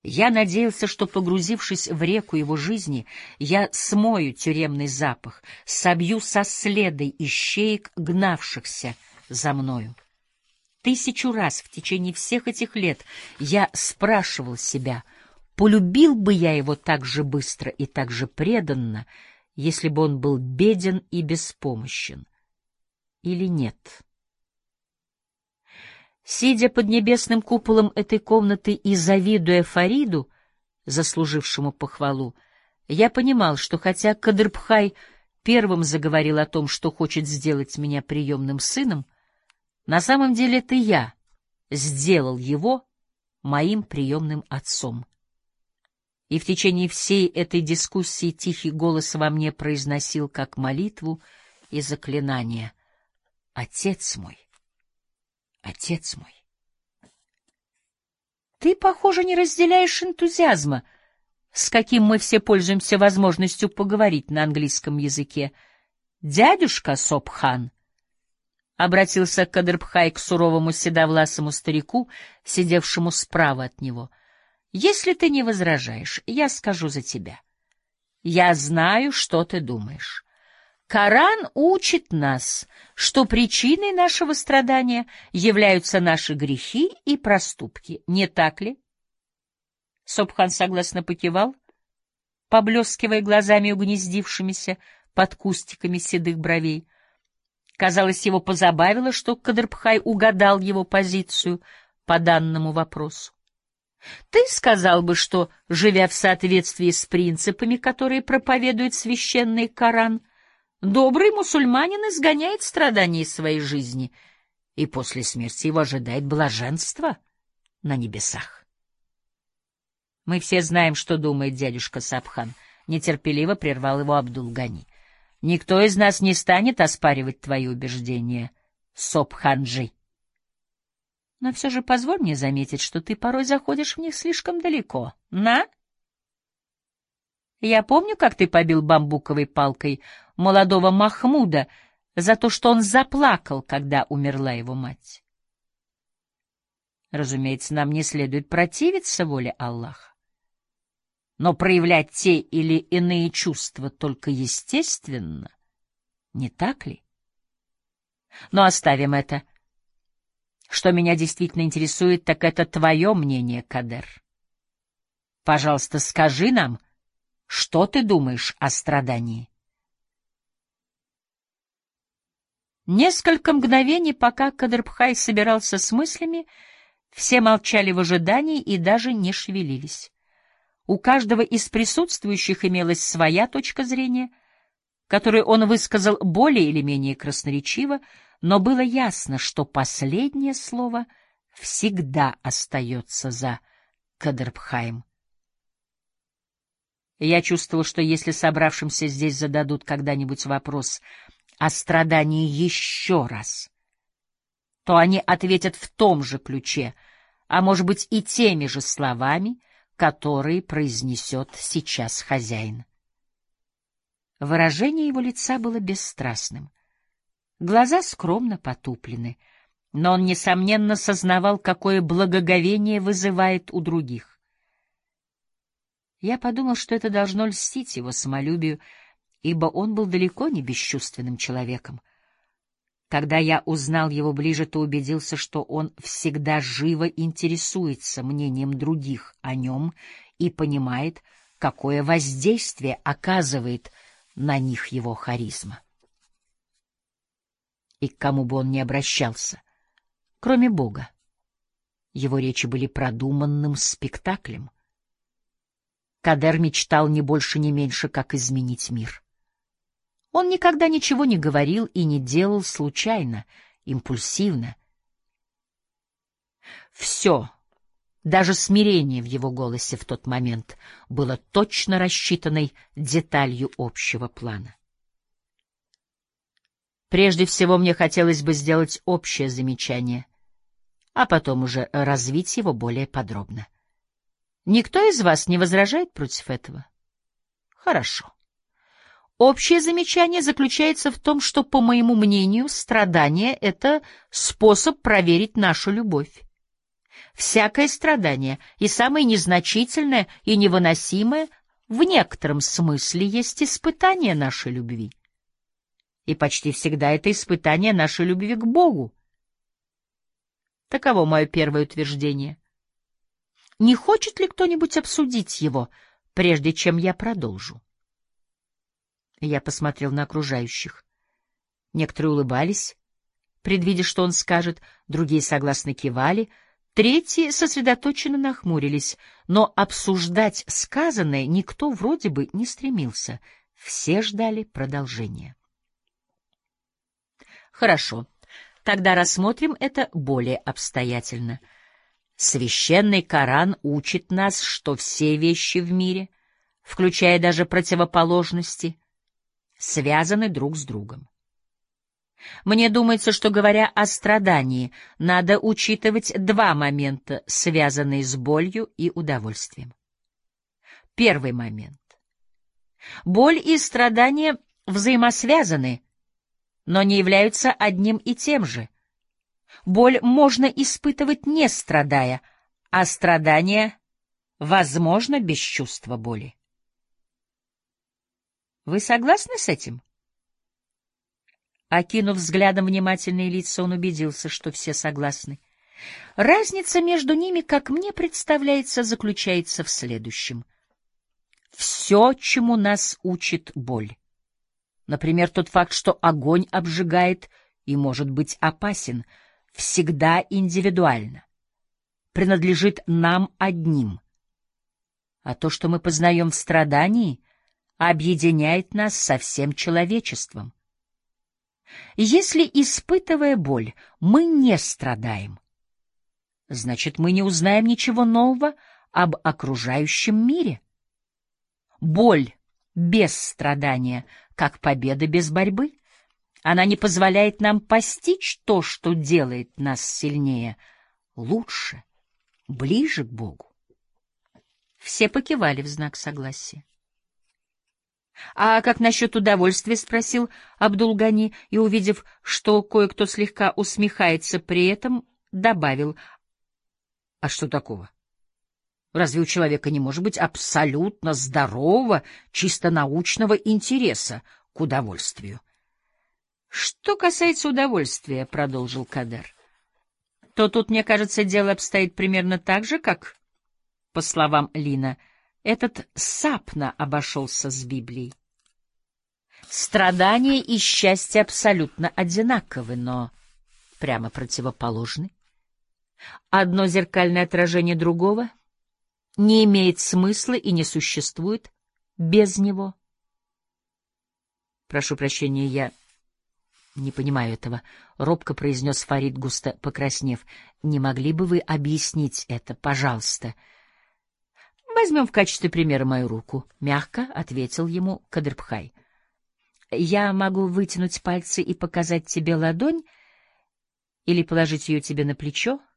Я надеялся, что, погрузившись в реку его жизни, я смою тюремный запах, собью со следа ищеек, гнавшихся за мною. 1000 раз в течение всех этих лет я спрашивал себя, полюбил бы я его так же быстро и так же преданно, если бы он был беден и беспомощен, или нет. Сидя под небесным куполом этой комнаты и завидуя Фариду, заслужившему похвалу, я понимал, что хотя Кадрбхай первым заговорил о том, что хочет сделать меня приемным сыном, на самом деле это я сделал его моим приемным отцом. И в течение всей этой дискуссии тихий голос во мне произносил как молитву и заклинание: «Отец мой! Отец мой!» Ты, похоже, не разделяешь энтузиазма, с каким мы все пользуемся возможностью поговорить на английском языке. Дядюшка Собхан обратился Кадрбхай к суровому седовласому старику, сидевшему справа от него. Если ты не возражаешь, я скажу за тебя. Я знаю, что ты думаешь. Коран учит нас, что причиной нашего страдания являются наши грехи и проступки, не так ли? Собхан согласно покивал, поблескивая глазами, угнездившимися под кустиками седых бровей. Казалось, его позабавило, что Кадрбхай угадал его позицию по данному вопросу. Ты сказал бы, что, живя в соответствии с принципами, которые проповедует священный Коран, добрый мусульманин изгоняет страдания из своей жизни, и после смерти его ожидает блаженство на небесах. Мы все знаем, что думает дядюшка Собхан, нетерпеливо прервал его Абдул-Гани. Никто из нас не станет оспаривать твои убеждения, Собханджи. Но все же позволь мне заметить, что ты порой заходишь в них слишком далеко. На? Я помню, как ты побил бамбуковой палкой молодого Махмуда за то, что он заплакал, когда умерла его мать. Разумеется, нам не следует противиться воле Аллаха, но проявлять те или иные чувства только естественно, не так ли? Но оставим это. Что меня действительно интересует, так это твое мнение, Кадер. Пожалуйста, скажи нам, что ты думаешь о страдании? Несколько мгновений, пока Кадрбхай собирался с мыслями, все молчали в ожидании и даже не шевелились. У каждого из присутствующих имелась своя точка зрения, которую он высказал более или менее красноречиво, но было ясно, что последнее слово всегда остается за Кадрбхаем. Я чувствовал, что если собравшимся здесь зададут когда-нибудь вопрос о страдании еще раз, то они ответят в том же ключе, а может быть и теми же словами, которые произнесет сейчас хозяин. Выражение его лица было бесстрастным. Глаза скромно потуплены, но он, несомненно, сознавал, какое благоговение вызывает у других. Я подумал, что это должно льстить его самолюбию, ибо он был далеко не бесчувственным человеком. Когда я узнал его ближе, то убедился, что он всегда живо интересуется мнением других о нем и понимает, какое воздействие оказывает на них его харизма. И к кому бы он ни обращался, кроме Бога, его речи были продуманным спектаклем. Кадер мечтал не больше, не меньше, как изменить мир. Он никогда ничего не говорил и не делал случайно, импульсивно. Все, даже смирение в его голосе в тот момент, было точно рассчитанной деталью общего плана. Прежде всего, мне хотелось бы сделать общее замечание, а потом уже развить его более подробно. Никто из вас не возражает против этого? Хорошо. Общее замечание заключается в том, что, по моему мнению, страдание — это способ проверить нашу любовь. Всякое страдание, и самое незначительное и невыносимое, в некотором смысле есть испытание нашей любви. И почти всегда это испытание нашей любви к Богу. Таково мое первое утверждение. Не хочет ли кто-нибудь обсудить его, прежде чем я продолжу? Я посмотрел на окружающих. Некоторые улыбались, предвидя, что он скажет, другие согласно кивали, третьи сосредоточенно нахмурились, но обсуждать сказанное никто вроде бы не стремился. Все ждали продолжения. Хорошо, тогда рассмотрим это более обстоятельно. Священный Коран учит нас, что все вещи в мире, включая даже противоположности, связаны друг с другом. Мне думается, что, говоря о страдании, надо учитывать два момента, связанные с болью и удовольствием. Первый момент. Боль и страдания взаимосвязаны, но не являются одним и тем же. Боль можно испытывать, не страдая, а страдание возможно без чувства боли. Вы согласны с этим? Окинув взглядом внимательные лица, он убедился, что все согласны. Разница между ними, как мне представляется, заключается в следующем. Все, чему нас учит боль. Например, тот факт, что огонь обжигает и может быть опасен, всегда индивидуально, принадлежит нам одним. А то, что мы познаем в страдании, объединяет нас со всем человечеством. Если, испытывая боль, мы не страдаем, значит, мы не узнаем ничего нового об окружающем мире. Боль без страдания, как победа без борьбы. Она не позволяет нам постичь то, что делает нас сильнее, лучше, ближе к Богу. Все покивали в знак согласия. — А как насчет удовольствия? — спросил Абдул-Гани, и, увидев, что кое-кто слегка усмехается при этом, добавил: — А что такого? Разве у человека не может быть абсолютно здорового, чисто научного интереса к удовольствию? — Что касается удовольствия, — продолжил Кадер, — то тут, мне кажется, дело обстоит примерно так же, как, по словам Лина, этот Сапна обошелся с Библией. Страдания и счастье абсолютно одинаковы, но прямо противоположны. Одно зеркальное отражение другого не имеет смысла и не существует без него. Прошу прощения, я не понимаю этого, — робко произнес Фарид, густо покраснев. Не могли бы вы объяснить это, пожалуйста? Возьмем в качестве примера мою руку, — мягко ответил ему Кадырбхай. Я могу вытянуть пальцы и показать тебе ладонь или положить ее тебе на плечо.